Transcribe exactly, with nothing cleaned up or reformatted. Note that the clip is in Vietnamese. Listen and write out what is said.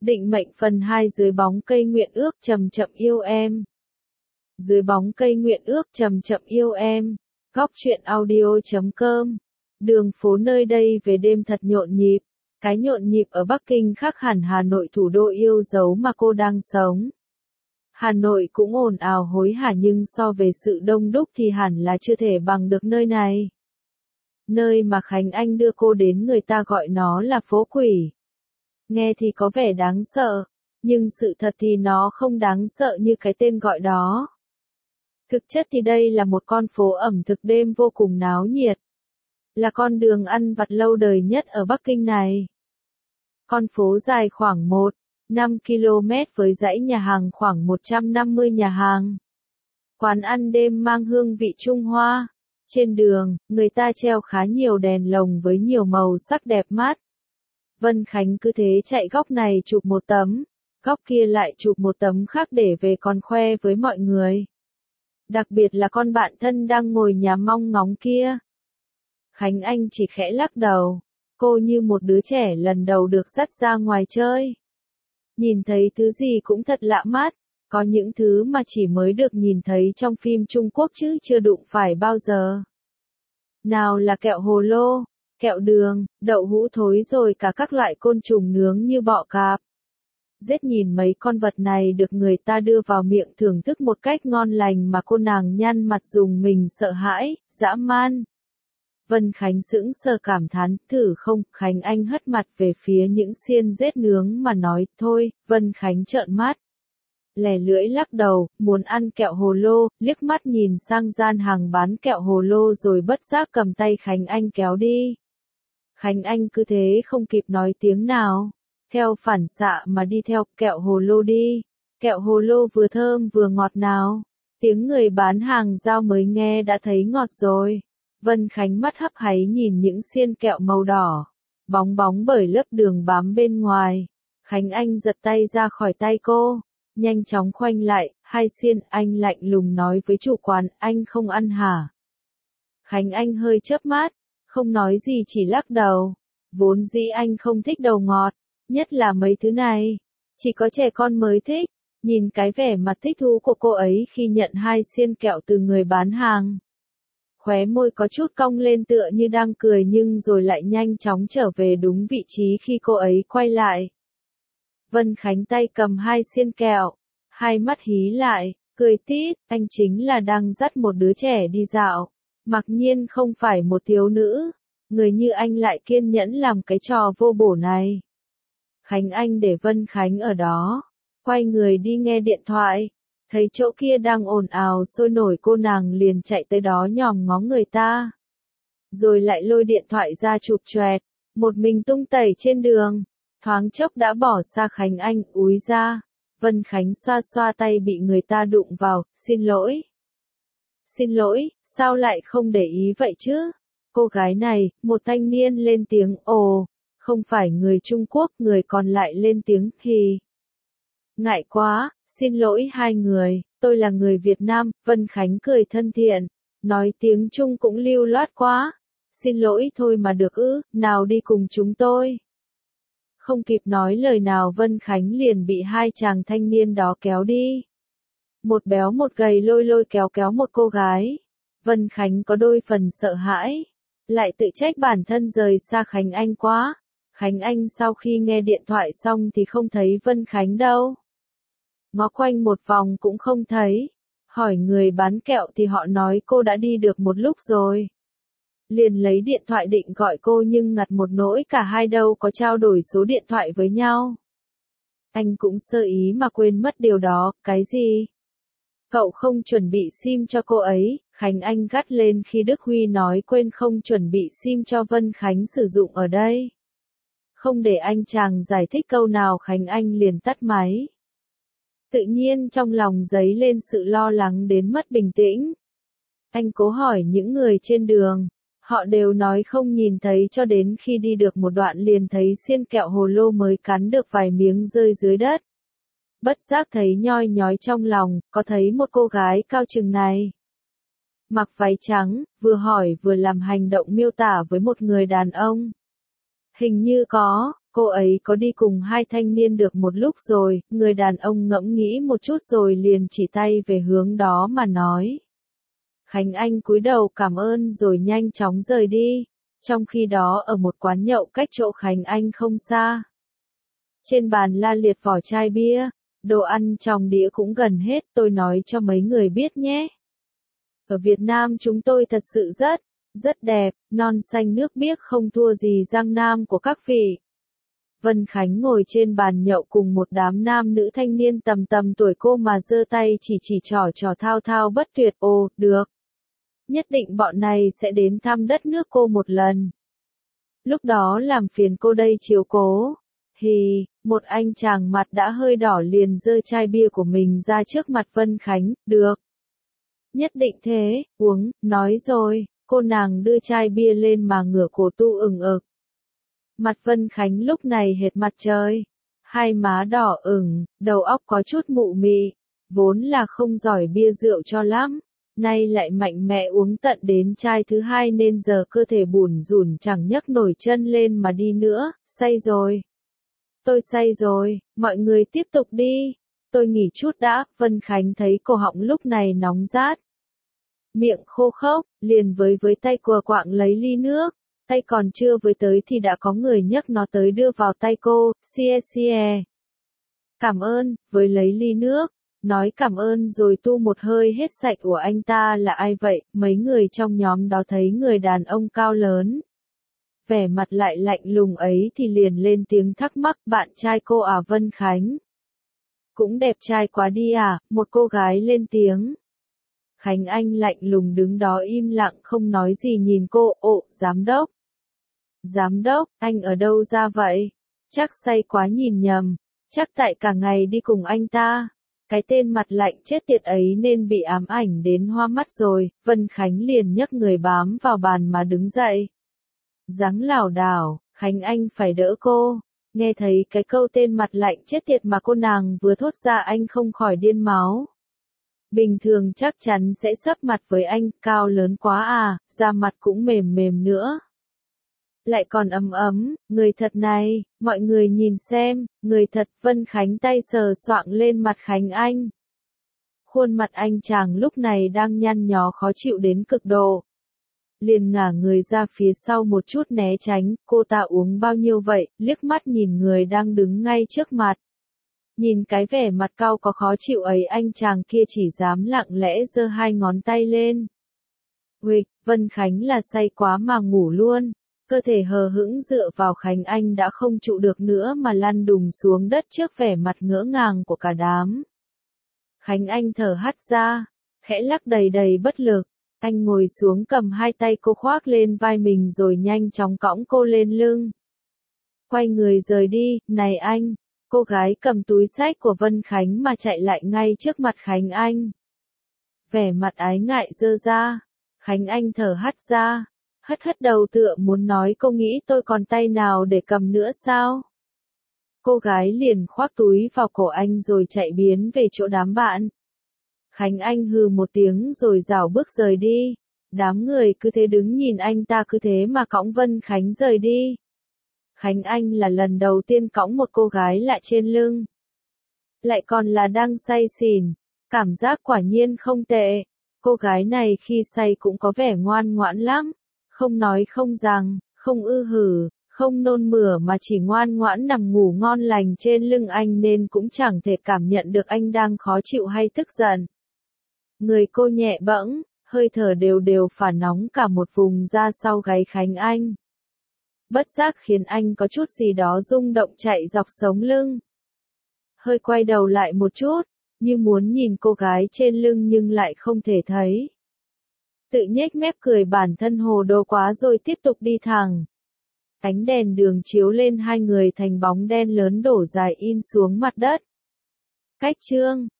Định mệnh phần hai dưới bóng cây nguyện ước chậm chậm yêu em. Dưới bóng cây nguyện ước chậm chậm yêu em. Góc truyện audio chấm com. Đường phố nơi đây về đêm thật nhộn nhịp. Cái nhộn nhịp ở Bắc Kinh khác hẳn Hà Nội, thủ đô yêu dấu mà cô đang sống. Hà Nội cũng ồn ào hối hả nhưng so về sự đông đúc thì hẳn là chưa thể bằng được nơi này. Nơi mà Khánh Anh đưa cô đến người ta gọi nó là phố quỷ. Nghe thì có vẻ đáng sợ, nhưng sự thật thì nó không đáng sợ như cái tên gọi đó. Thực chất thì đây là một con phố ẩm thực đêm vô cùng náo nhiệt. Là con đường ăn vặt lâu đời nhất ở Bắc Kinh này. Con phố dài khoảng một phẩy năm ki lô mét với dãy nhà hàng khoảng một trăm năm mươi nhà hàng. Quán ăn đêm mang hương vị Trung Hoa. Trên đường, người ta treo khá nhiều đèn lồng với nhiều màu sắc đẹp mắt. Vân Khánh cứ thế chạy góc này chụp một tấm, góc kia lại chụp một tấm khác để về còn khoe với mọi người. Đặc biệt là con bạn thân đang ngồi nhà mong ngóng kia. Khánh Anh chỉ khẽ lắc đầu, cô như một đứa trẻ lần đầu được dắt ra ngoài chơi. Nhìn thấy thứ gì cũng thật lạ mắt, có những thứ mà chỉ mới được nhìn thấy trong phim Trung Quốc chứ chưa đụng phải bao giờ. Nào là kẹo hồ lô, kẹo đường, đậu hũ thối rồi cả các loại côn trùng nướng như bọ cạp. Rét nhìn mấy con vật này được người ta đưa vào miệng thưởng thức một cách ngon lành mà cô nàng nhăn mặt dùng mình sợ hãi, dã man. Vân Khánh sững sờ cảm thán, thử không? Khánh Anh hất mặt về phía những xiên rết nướng mà nói, thôi. Vân Khánh trợn mắt, lè lưỡi lắc đầu, muốn ăn kẹo hồ lô, liếc mắt nhìn sang gian hàng bán kẹo hồ lô rồi bất giác cầm tay Khánh Anh kéo đi. Khánh Anh cứ thế không kịp nói tiếng nào, theo phản xạ mà đi theo kẹo hồ lô đi. Kẹo hồ lô vừa thơm vừa ngọt nào. Tiếng người bán hàng rao mới nghe đã thấy ngọt rồi. Vân Khánh mắt hấp háy nhìn những xiên kẹo màu đỏ, bóng bóng bởi lớp đường bám bên ngoài. Khánh Anh giật tay ra khỏi tay cô, nhanh chóng khoanh lại, hai xiên. Anh lạnh lùng nói với chủ quán, anh không ăn hả? Khánh Anh hơi chớp mắt, không nói gì chỉ lắc đầu. Vốn dĩ anh không thích đồ ngọt, nhất là mấy thứ này. Chỉ có trẻ con mới thích. Nhìn cái vẻ mặt thích thú của cô ấy khi nhận hai xiên kẹo từ người bán hàng. Khóe môi có chút cong lên tựa như đang cười nhưng rồi lại nhanh chóng trở về đúng vị trí khi cô ấy quay lại. Vân Khánh tay cầm hai xiên kẹo, hai mắt hí lại, cười tít, anh chính là đang dắt một đứa trẻ đi dạo. Mặc nhiên không phải một thiếu nữ, người như anh lại kiên nhẫn làm cái trò vô bổ này. Khánh Anh để Vân Khánh ở đó, quay người đi nghe điện thoại. Thấy chỗ kia đang ồn ào sôi nổi cô nàng liền chạy tới đó nhòm ngó người ta. Rồi lại lôi điện thoại ra chụp choẹt, một mình tung tẩy trên đường. Thoáng chốc đã bỏ xa Khánh Anh, úi ra. Vân Khánh xoa xoa tay bị người ta đụng vào, xin lỗi. Xin lỗi, sao lại không để ý vậy chứ? Cô gái này, một thanh niên lên tiếng, ồ, không phải người Trung Quốc, người còn lại lên tiếng, hì. Ngại quá, xin lỗi hai người, tôi là người Việt Nam. Vân Khánh cười thân thiện, nói tiếng Trung cũng lưu loát quá. Xin lỗi thôi mà được ư, nào đi cùng chúng tôi. Không kịp nói lời nào Vân Khánh liền bị hai chàng thanh niên đó kéo đi. Một béo một gầy lôi lôi kéo kéo một cô gái. Vân Khánh có đôi phần sợ hãi, lại tự trách bản thân rời xa Khánh Anh quá. Khánh Anh sau khi nghe điện thoại xong thì không thấy Vân Khánh đâu. Ngó quanh một vòng cũng không thấy. Hỏi người bán kẹo thì họ nói cô đã đi được một lúc rồi. Liền lấy điện thoại định gọi cô nhưng ngặt một nỗi cả hai đâu có trao đổi số điện thoại với nhau. Anh cũng sơ ý mà quên mất điều đó, cái gì? Cậu không chuẩn bị sim cho cô ấy, Khánh Anh gắt lên khi Đức Huy nói quên không chuẩn bị sim cho Vân Khánh sử dụng ở đây. Không để anh chàng giải thích câu nào Khánh Anh liền tắt máy. Tự nhiên trong lòng dấy lên sự lo lắng đến mất bình tĩnh. Anh cố hỏi những người trên đường, họ đều nói không nhìn thấy cho đến khi đi được một đoạn liền thấy xiên kẹo hồ lô mới cắn được vài miếng rơi dưới đất. Bất giác thấy nhoi nhói trong lòng, có thấy một cô gái cao chừng này. Mặc váy trắng, vừa hỏi vừa làm hành động miêu tả với một người đàn ông. Hình như có, Cô ấy có đi cùng hai thanh niên được một lúc rồi, người đàn ông ngẫm nghĩ một chút rồi liền chỉ tay về hướng đó mà nói. Khánh Anh cúi đầu cảm ơn rồi nhanh chóng rời đi. Trong khi đó ở một quán nhậu cách chỗ Khánh Anh không xa. Trên bàn la liệt vỏ chai bia, đồ ăn trong đĩa cũng gần hết, tôi nói cho mấy người biết nhé. Ở Việt Nam chúng tôi thật sự rất, rất đẹp, non xanh nước biếc không thua gì Giang Nam của các vị. Vân Khánh ngồi trên bàn nhậu cùng một đám nam nữ thanh niên tầm tầm tuổi cô mà giơ tay chỉ chỉ trò trò thao thao bất tuyệt. Ồ, được. Nhất định bọn này sẽ đến thăm đất nước cô một lần. Lúc đó làm phiền cô đây chiếu cố. Hì, một anh chàng mặt đã hơi đỏ liền giơ chai bia của mình ra trước mặt Vân Khánh. Được. Nhất định thế, uống, nói rồi, cô nàng đưa chai bia lên mà ngửa cổ tu ửng ực. Mặt Vân Khánh lúc này hệt mặt trời. Hai má đỏ ửng, đầu óc có chút mụ mị. Vốn là không giỏi bia rượu cho lắm. Nay lại mạnh mẽ uống tận đến chai thứ hai nên giờ cơ thể bủn rủn chẳng nhấc nổi chân lên mà đi nữa, say rồi. Tôi say rồi, mọi người tiếp tục đi. Tôi nghỉ chút đã, Vân Khánh thấy cổ họng lúc này nóng rát. Miệng khô khốc, liền với với tay cùa quạng lấy ly nước. Tay còn chưa với tới thì đã có người nhấc nó tới đưa vào tay cô, xie xie. Cảm ơn, với lấy ly nước. Nói cảm ơn rồi tu một hơi hết sạch. Của anh ta là ai vậy? Mấy người trong nhóm đó thấy người đàn ông cao lớn. Vẻ mặt lại lạnh lùng ấy thì liền lên tiếng thắc mắc. Bạn trai cô à? Vân Khánh? Cũng đẹp trai quá đi à? Một cô gái lên tiếng. Khánh Anh lạnh lùng đứng đó im lặng không nói gì nhìn cô. Ồ, giám đốc. Giám đốc, anh ở đâu ra vậy? Chắc say quá nhìn nhầm. Chắc tại cả ngày đi cùng anh ta. Cái tên mặt lạnh chết tiệt ấy nên bị ám ảnh đến hoa mắt rồi. Vân Khánh liền nhấc người bám vào bàn mà đứng dậy. Dáng lảo đảo, Khánh Anh phải đỡ cô. Nghe thấy cái câu tên mặt lạnh chết tiệt mà cô nàng vừa thốt ra anh không khỏi điên máu. Bình thường chắc chắn sẽ sấp mặt với anh, cao lớn quá à, da mặt cũng mềm mềm nữa. Lại còn ấm ấm, người thật này, mọi người nhìn xem, người thật. Vân Khánh tay sờ soạng lên mặt Khánh Anh. Khuôn mặt anh chàng lúc này đang nhăn nhó khó chịu đến cực độ. Liền ngả người ra phía sau một chút né tránh, cô ta uống bao nhiêu vậy, liếc mắt nhìn người đang đứng ngay trước mặt. Nhìn cái vẻ mặt cau có khó chịu ấy anh chàng kia chỉ dám lặng lẽ giơ hai ngón tay lên. Uịch, Vân Khánh là say quá mà ngủ luôn. Cơ thể hờ hững dựa vào Khánh Anh đã không trụ được nữa mà lăn đùng xuống đất trước vẻ mặt ngỡ ngàng của cả đám. Khánh Anh thở hắt ra, khẽ lắc đầy đầy bất lực. Anh ngồi xuống cầm hai tay cô khoác lên vai mình rồi nhanh chóng cõng cô lên lưng. Quay người rời đi. Này anh! Cô gái cầm túi xách của Vân Khánh mà chạy lại ngay trước mặt Khánh Anh. Vẻ mặt ái ngại dơ ra. Khánh Anh thở hắt ra. Hất hất đầu tựa muốn nói cô nghĩ tôi còn tay nào để cầm nữa sao? Cô gái liền khoác túi vào cổ anh rồi chạy biến về chỗ đám bạn. Khánh Anh hừ một tiếng rồi rảo bước rời đi. Đám người cứ thế đứng nhìn anh ta cứ thế mà cõng Vân Khánh rời đi. Khánh Anh là lần đầu tiên cõng một cô gái lạ trên lưng. Lại còn là đang say xỉn. Cảm giác quả nhiên không tệ. Cô gái này khi say cũng có vẻ ngoan ngoãn lắm. Không nói không rằng, không ư hử, không nôn mửa mà chỉ ngoan ngoãn nằm ngủ ngon lành trên lưng anh nên cũng chẳng thể cảm nhận được anh đang khó chịu hay tức giận. Người cô nhẹ bẫng, hơi thở đều đều phả nóng cả một vùng ra sau gáy Khánh Anh. Bất giác khiến anh có chút gì đó rung động chạy dọc sống lưng. Hơi quay đầu lại một chút, như muốn nhìn cô gái trên lưng nhưng lại không thể thấy. Tự nhếch mép cười bản thân hồ đồ quá rồi tiếp tục đi thẳng. Ánh đèn đường chiếu lên hai người thành bóng đen lớn đổ dài in xuống mặt đất. Cách chương